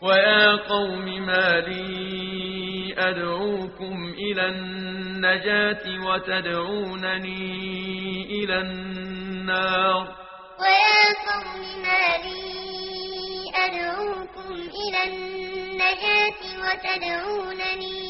ويا قوم ما لي أدعوكم إلى النجاة وتدعونني إلى النار ويا قوم ما لي أدعوكم إلى النجاة وتدعونني